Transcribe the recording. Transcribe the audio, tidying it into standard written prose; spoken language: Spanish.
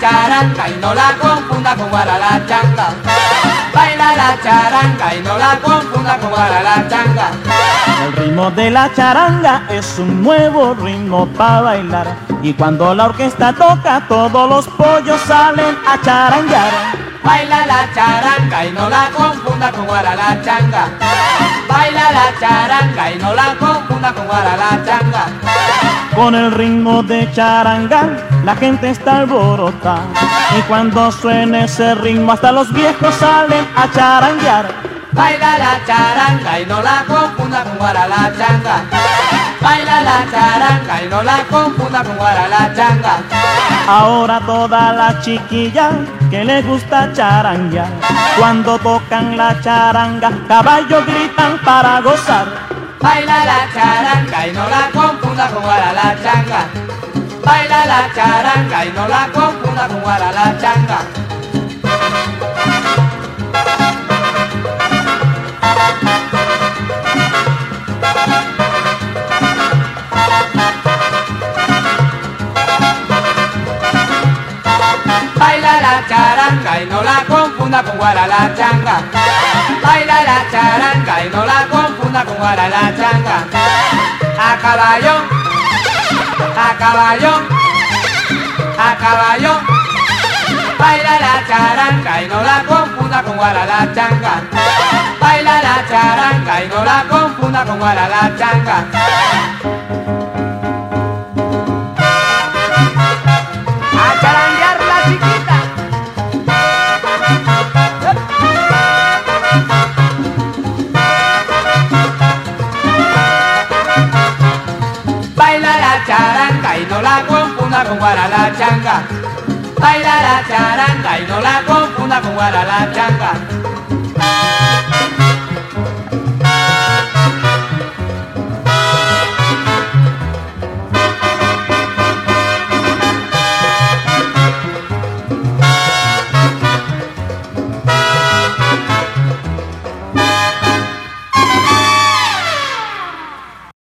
charanga y no la confunda con guaralachanga. Baila la charanga y no la confunda con guaralachanga. El ritmo de la charanga es un nuevo ritmo para bailar. Y cuando la orquesta toca, todos los pollos salen a charangar. Baila la charanga y no la confunda con guaralachanga. Baila la charanga y no la confunda con guaralachanga. Con el ritmo de charanga, la gente está alborotada. Y cuando suene ese ritmo, hasta los viejos salen a charanguear. Baila la charanga y no la confunda con guaralachanga. Baila la charanga y no la confunda con guaralachanga. Ahora todas las chiquillas que les gusta charanguear, cuando tocan la charanga, caballos gritan para gozar. Baila la charanga y no la confunda con guaralachanga. Baila la charanga y no la confunda con guaralachanga. Baila la charanga y no la confunda con guaralachanga. Baila la charanga y no la confunda con guaralachanga. A caballo, a caballo, a caballo. Baila la charanga y no la confunda con guaralachanga. Baila la charanga y no la confunda con guaralachanga. A charanguear la chiquita. Baila la charanga y no la confunda con guaralachanga. Baila la charanga y no la confunda con guaralachanga.